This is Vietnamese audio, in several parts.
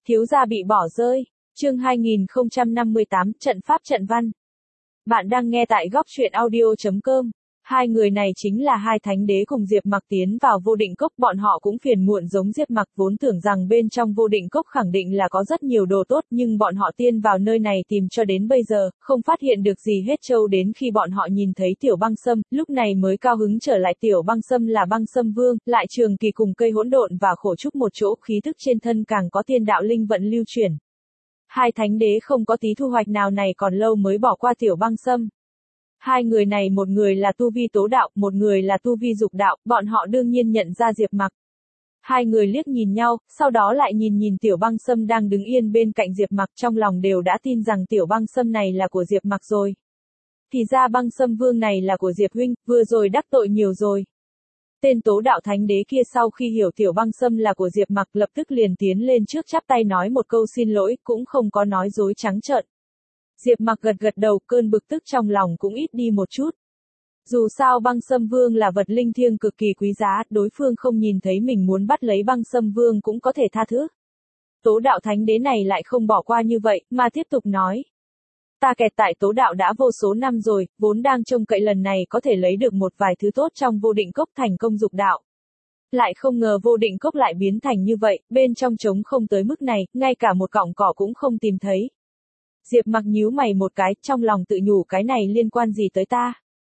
Thiếu gia bị bỏ rơi. Chương 2058, trận pháp trận văn. Bạn đang nghe tại góc truyện audio.com. Hai người này chính là hai thánh đế cùng Diệp Mặc tiến vào vô định cốc, bọn họ cũng phiền muộn giống Diệp Mặc, vốn tưởng rằng bên trong vô định cốc khẳng định là có rất nhiều đồ tốt, nhưng bọn họ tiên vào nơi này tìm cho đến bây giờ, không phát hiện được gì hết châu đến khi bọn họ nhìn thấy Tiểu Băng Sâm, lúc này mới cao hứng trở lại. Tiểu Băng Sâm là Băng Sâm Vương, lại trường kỳ cùng cây hỗn độn và khổ trúc một chỗ, khí thức trên thân càng có tiên đạo linh vận lưu chuyển. Hai thánh đế không có tí thu hoạch nào này còn lâu mới bỏ qua Tiểu Băng Sâm. Hai người này, một người là tu vi tố đạo, một người là tu vi dục đạo, bọn họ đương nhiên nhận ra Diệp Mặc. Hai người liếc nhìn nhau, sau đó lại nhìn Tiểu Băng Sâm đang đứng yên bên cạnh Diệp Mặc, trong lòng đều đã tin rằng Tiểu Băng Sâm này là của Diệp Mặc rồi. Thì ra Băng Sâm Vương này là của Diệp huynh, vừa rồi đắc tội nhiều rồi. Tên tố đạo thánh đế kia sau khi hiểu Tiểu Băng Sâm là của Diệp Mặc, lập tức liền tiến lên trước chắp tay nói một câu xin lỗi, cũng không có nói dối trắng trợn. Diệp Mặc gật gật đầu, cơn bực tức trong lòng cũng ít đi một chút. Dù sao Băng Sâm Vương là vật linh thiêng cực kỳ quý giá, đối phương không nhìn thấy mình muốn bắt lấy Băng Sâm Vương cũng có thể tha thứ. Tố đạo thánh đế này lại không bỏ qua như vậy, mà tiếp tục nói. Ta kẹt tại tố đạo đã vô số năm rồi, vốn đang trông cậy lần này có thể lấy được một vài thứ tốt trong vô định cốc thành công dục đạo. Lại không ngờ vô định cốc lại biến thành như vậy, bên trong trống không tới mức này, ngay cả một cọng cỏ cũng không tìm thấy. Diệp Mặc nhíu mày một cái, trong lòng tự nhủ cái này liên quan gì tới ta?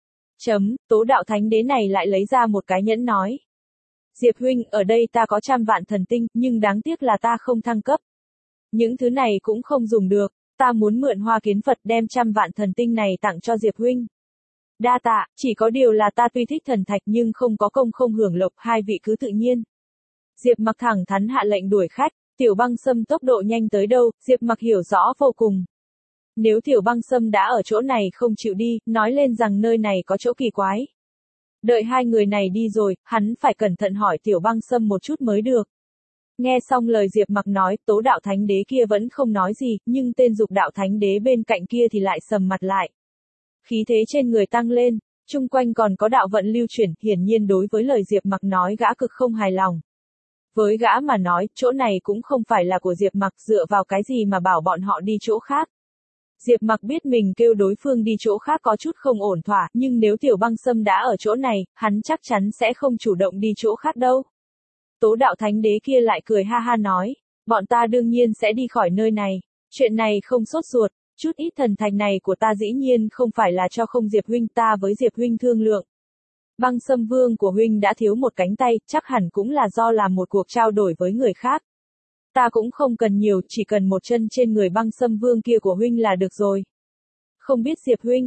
Tố đạo thánh đế này lại lấy ra một cái nhẫn nói. Diệp huynh, ở đây ta có 100 vạn thần tinh, nhưng đáng tiếc là ta không thăng cấp. Những thứ này cũng không dùng được, ta muốn mượn Hoa Kiến Phật đem 100 vạn thần tinh này tặng cho Diệp huynh. Đa tạ, chỉ có điều là ta tuy thích thần thạch nhưng không có công không hưởng lộc, hai vị cứ tự nhiên. Diệp Mặc thẳng thắn hạ lệnh đuổi khách, Tiểu Băng Sâm tốc độ nhanh tới đâu, Diệp Mặc hiểu rõ vô cùng. Nếu Tiểu Băng Sâm đã ở chỗ này không chịu đi, nói lên rằng nơi này có chỗ kỳ quái. Đợi hai người này đi rồi, hắn phải cẩn thận hỏi Tiểu Băng Sâm một chút mới được. Nghe xong lời Diệp Mặc nói, tố đạo thánh đế kia vẫn không nói gì, nhưng tên dục đạo thánh đế bên cạnh kia thì lại sầm mặt lại. Khí thế trên người tăng lên, chung quanh còn có đạo vận lưu chuyển, hiển nhiên đối với lời Diệp Mặc nói gã cực không hài lòng. Với gã mà nói, chỗ này cũng không phải là của Diệp Mặc, dựa vào cái gì mà bảo bọn họ đi chỗ khác. Diệp Mặc biết mình kêu đối phương đi chỗ khác có chút không ổn thỏa, nhưng nếu Tiểu Băng Sâm đã ở chỗ này, hắn chắc chắn sẽ không chủ động đi chỗ khác đâu. Tố đạo thánh đế kia lại cười ha ha nói, bọn ta đương nhiên sẽ đi khỏi nơi này, chuyện này không sốt ruột, chút ít thần thạch này của ta dĩ nhiên không phải là cho không Diệp huynh, ta với Diệp huynh thương lượng. Băng Sâm Vương của huynh đã thiếu một cánh tay, chắc hẳn cũng là do làm một cuộc trao đổi với người khác. Ta cũng không cần nhiều, chỉ cần một chân trên người Băng Sâm Vương kia của huynh là được rồi. Không biết Diệp huynh,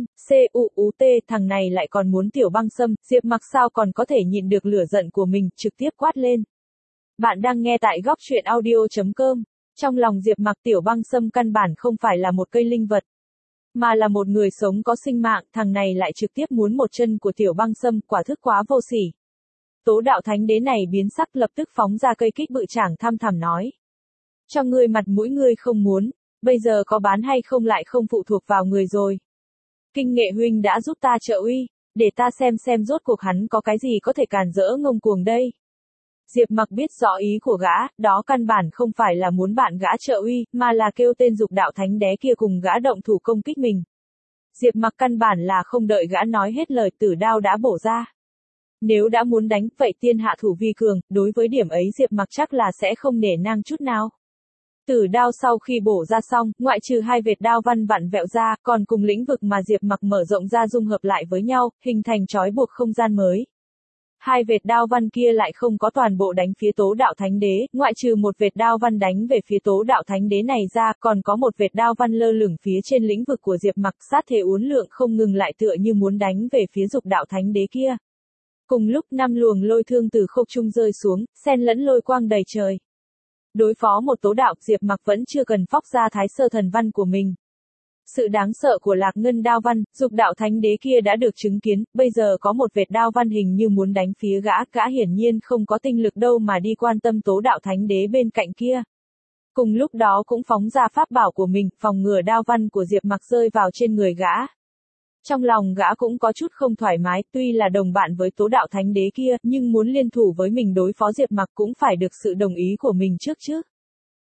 thằng này lại còn muốn Tiểu Băng Sâm, Diệp Mặc sao còn có thể nhịn được lửa giận của mình, trực tiếp quát lên. Bạn đang nghe tại góc truyện audio.com. Trong lòng Diệp Mặc, Tiểu Băng Sâm căn bản không phải là một cây linh vật, mà là một người sống có sinh mạng, thằng này lại trực tiếp muốn một chân của Tiểu Băng Sâm, quả thức quá vô sỉ. Tố đạo thánh đế này biến sắc, lập tức phóng ra cây kích bự trảng thăm thẳm nói. Cho ngươi mặt mũi ngươi không muốn, bây giờ có bán hay không lại không phụ thuộc vào người rồi. Kinh Nghệ huynh đã giúp ta trợ uy, để ta xem rốt cuộc hắn có cái gì có thể cản rỡ ngông cuồng đây. Diệp Mặc biết rõ ý của gã, đó căn bản không phải là muốn bạn gã trợ uy, mà là kêu tên dục đạo thánh đế kia cùng gã động thủ công kích mình. Diệp Mặc căn bản là không đợi gã nói hết lời, tử đao đã bổ ra. Nếu đã muốn đánh, vậy tiên hạ thủ vi cường, đối với điểm ấy Diệp Mặc chắc là sẽ không nể nang chút nào. Tử đao sau khi bổ ra xong, ngoại trừ hai vệt đao văn vặn vẹo ra, còn cùng lĩnh vực mà Diệp Mặc mở rộng ra dung hợp lại với nhau, hình thành trói buộc không gian mới. Hai vệt đao văn kia lại không có toàn bộ đánh phía tố đạo thánh đế, ngoại trừ một vệt đao văn đánh về phía tố đạo thánh đế này ra, còn có một vệt đao văn lơ lửng phía trên lĩnh vực của Diệp Mặc, sát thế uốn lượn không ngừng lại tựa như muốn đánh về phía dục đạo thánh đế kia. Cùng lúc 5 luồng lôi thương từ khốc trung rơi xuống, xen lẫn lôi quang đầy trời. Đối phó một tố đạo, Diệp Mặc vẫn chưa cần phóc ra thái sơ thần văn của mình. Sự đáng sợ của Lạc Ngân đao văn, dục đạo thánh đế kia đã được chứng kiến, bây giờ có một vệt đao văn hình như muốn đánh phía gã hiển nhiên không có tinh lực đâu mà đi quan tâm tố đạo thánh đế bên cạnh kia. Cùng lúc đó cũng phóng ra pháp bảo của mình, phòng ngừa đao văn của Diệp Mặc rơi vào trên người gã. Trong lòng gã cũng có chút không thoải mái, tuy là đồng bạn với tố đạo thánh đế kia, nhưng muốn liên thủ với mình đối phó Diệp Mặc cũng phải được sự đồng ý của mình trước chứ.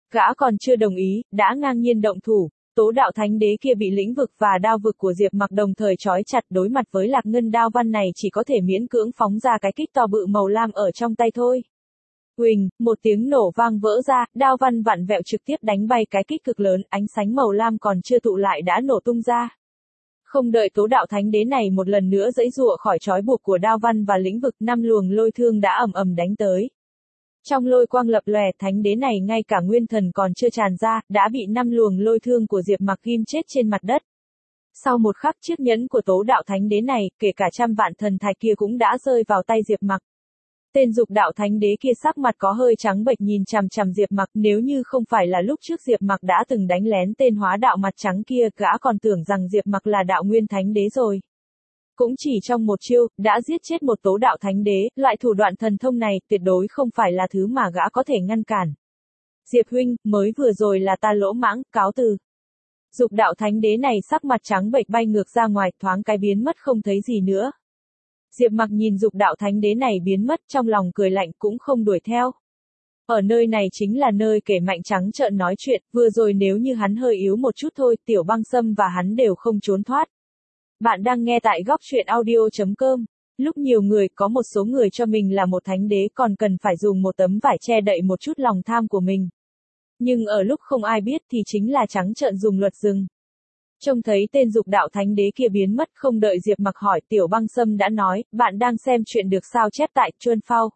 Gã còn chưa đồng ý, đã ngang nhiên động thủ. Tố đạo thánh đế kia bị lĩnh vực và đao vực của Diệp Mặc đồng thời trói chặt, đối mặt với Lạc Ngân đao văn này chỉ có thể miễn cưỡng phóng ra cái kích to bự màu lam ở trong tay thôi. Huỳnh, một tiếng nổ vang vỡ ra, đao văn vặn vẹo trực tiếp đánh bay cái kích cực lớn, ánh sáng màu lam còn chưa tụ lại đã nổ tung ra. Không đợi tố đạo thánh đế này một lần nữa giãy giụa khỏi trói buộc của đao văn và lĩnh vực, 5 luồng lôi thương đã ầm ầm đánh tới. Trong lôi quang lập lòe, thánh đế này ngay cả nguyên thần còn chưa tràn ra, đã bị 5 luồng lôi thương của Diệp Mặc ghim chết trên mặt đất. Sau một khắc, chiếc nhẫn của tố đạo thánh đế này, kể cả trăm vạn thần thạch kia cũng đã rơi vào tay Diệp Mặc. Tên dục đạo thánh đế kia sắc mặt có hơi trắng bệch nhìn chằm chằm Diệp Mặc, nếu như không phải là lúc trước Diệp Mặc đã từng đánh lén tên hóa đạo mặt trắng kia, gã còn tưởng rằng Diệp Mặc là đạo nguyên thánh đế rồi. Cũng chỉ trong một chiêu, đã giết chết một tố đạo thánh đế, loại thủ đoạn thần thông này, tuyệt đối không phải là thứ mà gã có thể ngăn cản. Diệp huynh, mới vừa rồi là ta lỗ mãng, cáo từ. Dục đạo thánh đế này sắc mặt trắng bệch bay ngược ra ngoài, thoáng cái biến mất không thấy gì nữa. Diệp Mặc nhìn dục đạo thánh đế này biến mất, trong lòng cười lạnh cũng không đuổi theo. Ở nơi này chính là nơi kẻ mạnh trắng trợn nói chuyện, vừa rồi nếu như hắn hơi yếu một chút thôi, Tiểu Băng Sâm và hắn đều không trốn thoát. Bạn đang nghe tại góc truyện audio.com. Lúc nhiều người, có một số người cho mình là một thánh đế còn cần phải dùng một tấm vải che đậy một chút lòng tham của mình. Nhưng ở lúc không ai biết thì chính là trắng trợn dùng luật rừng. Trông thấy tên dục đạo thánh đế kia biến mất, không đợi Diệp Mặc hỏi, Tiểu Băng Sâm đã nói, bạn đang xem chuyện được sao chép tại Chuân Phao.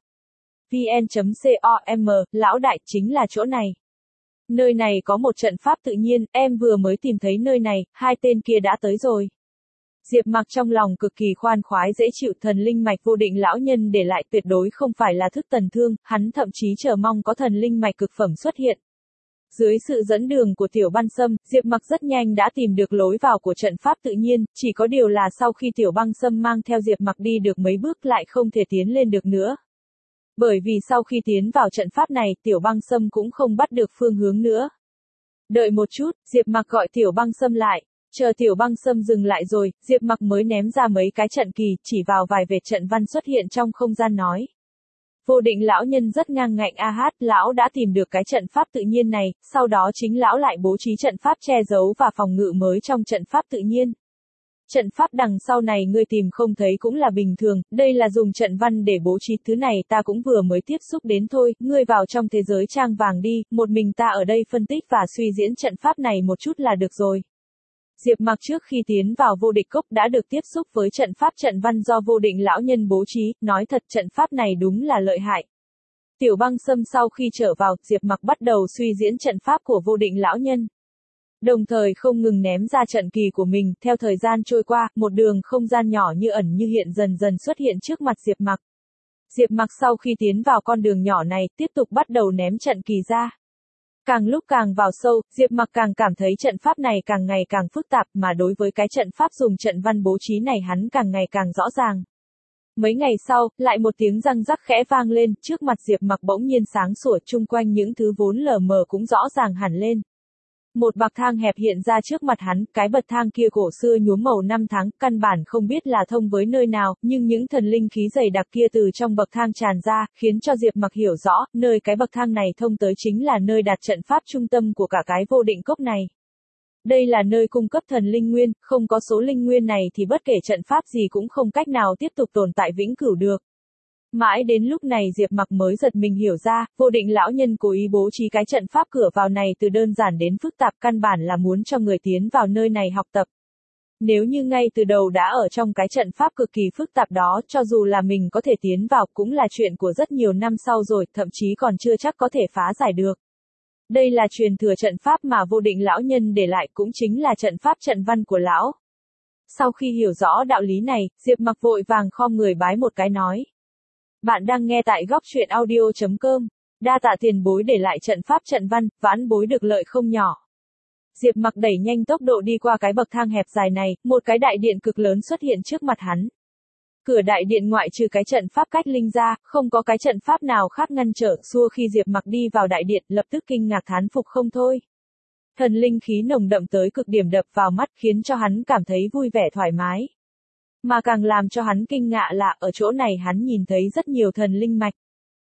vn.com, lão đại, chính là chỗ này. Nơi này có một trận pháp tự nhiên, em vừa mới tìm thấy nơi này, hai tên kia đã tới rồi. Diệp Mặc trong lòng cực kỳ khoan khoái dễ chịu, thần linh mạch vô định lão nhân để lại tuyệt đối không phải là thức tần thương, hắn thậm chí chờ mong có thần linh mạch cực phẩm xuất hiện. Dưới sự dẫn đường của Tiểu Băng Sâm, Diệp Mặc rất nhanh đã tìm được lối vào của trận pháp tự nhiên, chỉ có điều là sau khi Tiểu Băng Sâm mang theo Diệp Mặc đi được mấy bước lại không thể tiến lên được nữa. Bởi vì sau khi tiến vào trận pháp này, Tiểu Băng Sâm cũng không bắt được phương hướng nữa. Đợi một chút, Diệp Mặc gọi Tiểu Băng Sâm lại. Chờ Tiểu Băng Sâm dừng lại rồi, Diệp Mặc mới ném ra mấy cái trận kỳ, chỉ vào vài vệt trận văn xuất hiện trong không gian nói. Vô định lão nhân rất ngang ngạnh, lão đã tìm được cái trận pháp tự nhiên này, sau đó chính lão lại bố trí trận pháp che giấu và phòng ngự mới trong trận pháp tự nhiên. Trận pháp đằng sau này ngươi tìm không thấy cũng là bình thường, đây là dùng trận văn để bố trí, thứ này ta cũng vừa mới tiếp xúc đến thôi, ngươi vào trong thế giới trang vàng đi, một mình ta ở đây phân tích và suy diễn trận pháp này một chút là được rồi. Diệp Mặc trước khi tiến vào vô địch cốc đã được tiếp xúc với trận pháp trận văn do vô định lão nhân bố trí, nói thật trận pháp này đúng là lợi hại. Tiểu Băng Sâm sau khi trở vào, Diệp Mặc bắt đầu suy diễn trận pháp của vô định lão nhân. Đồng thời không ngừng ném ra trận kỳ của mình, theo thời gian trôi qua, một đường không gian nhỏ như ẩn như hiện dần dần xuất hiện trước mặt Diệp Mặc. Diệp Mặc sau khi tiến vào con đường nhỏ này, tiếp tục bắt đầu ném trận kỳ ra. Càng lúc càng vào sâu, Diệp Mặc càng cảm thấy trận pháp này càng ngày càng phức tạp, mà đối với cái trận pháp dùng trận văn bố trí này hắn càng ngày càng rõ ràng. Mấy ngày sau, lại một tiếng răng rắc khẽ vang lên, trước mặt Diệp Mặc bỗng nhiên sáng sủa, chung quanh những thứ vốn lờ mờ cũng rõ ràng hẳn lên. Một bậc thang hẹp hiện ra trước mặt hắn, cái bậc thang kia cổ xưa nhuốm màu năm tháng, căn bản không biết là thông với nơi nào, nhưng những thần linh khí dày đặc kia từ trong bậc thang tràn ra, khiến cho Diệp Mặc hiểu rõ, nơi cái bậc thang này thông tới chính là nơi đặt trận pháp trung tâm của cả cái vô định cốc này. Đây là nơi cung cấp thần linh nguyên, không có số linh nguyên này thì bất kể trận pháp gì cũng không cách nào tiếp tục tồn tại vĩnh cửu được. Mãi đến lúc này Diệp Mặc mới giật mình hiểu ra, vô định lão nhân cố ý bố trí cái trận pháp cửa vào này từ đơn giản đến phức tạp, căn bản là muốn cho người tiến vào nơi này học tập. Nếu như ngay từ đầu đã ở trong cái trận pháp cực kỳ phức tạp đó, cho dù là mình có thể tiến vào cũng là chuyện của rất nhiều năm sau rồi, thậm chí còn chưa chắc có thể phá giải được. Đây là truyền thừa trận pháp mà vô định lão nhân để lại, cũng chính là trận pháp trận văn của lão. Sau khi hiểu rõ đạo lý này, Diệp Mặc vội vàng khom người bái một cái nói. Bạn đang nghe tại góc truyện audio.com. Đa tạ tiền bối để lại trận pháp trận văn, vãn bối được lợi không nhỏ. Diệp Mặc đẩy nhanh tốc độ đi qua cái bậc thang hẹp dài này, một cái đại điện cực lớn xuất hiện trước mặt hắn. Cửa đại điện ngoại trừ cái trận pháp cách linh ra, không có cái trận pháp nào khác ngăn trở, xua khi Diệp Mặc đi vào đại điện, lập tức kinh ngạc thán phục không thôi. Thần linh khí nồng đậm tới cực điểm đập vào mắt khiến cho hắn cảm thấy vui vẻ thoải mái. Mà càng làm cho hắn kinh ngạc là ở chỗ này hắn nhìn thấy rất nhiều thần linh mạch.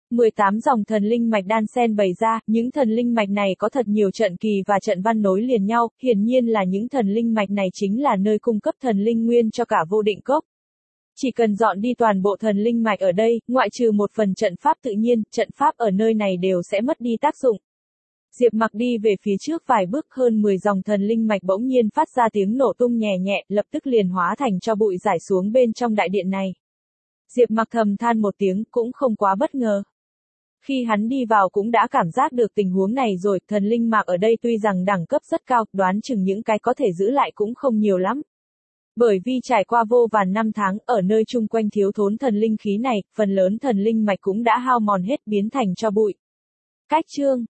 18 dòng thần linh mạch đan xen bày ra, những thần linh mạch này có thật nhiều trận kỳ và trận văn nối liền nhau, hiển nhiên là những thần linh mạch này chính là nơi cung cấp thần linh nguyên cho cả vô định cốc. Chỉ cần dọn đi toàn bộ thần linh mạch ở đây, ngoại trừ một phần trận pháp tự nhiên, trận pháp ở nơi này đều sẽ mất đi tác dụng. Diệp Mặc đi về phía trước vài bước, hơn 10 dòng thần linh mạch bỗng nhiên phát ra tiếng nổ tung nhẹ nhẹ, lập tức liền hóa thành cho bụi rải xuống bên trong đại điện này. Diệp Mặc thầm than một tiếng, cũng không quá bất ngờ. Khi hắn đi vào cũng đã cảm giác được tình huống này rồi, thần linh mạch ở đây tuy rằng đẳng cấp rất cao, đoán chừng những cái có thể giữ lại cũng không nhiều lắm. Bởi vì trải qua vô vàn năm tháng, ở nơi chung quanh thiếu thốn thần linh khí này, phần lớn thần linh mạch cũng đã hao mòn hết biến thành cho bụi. Cách chương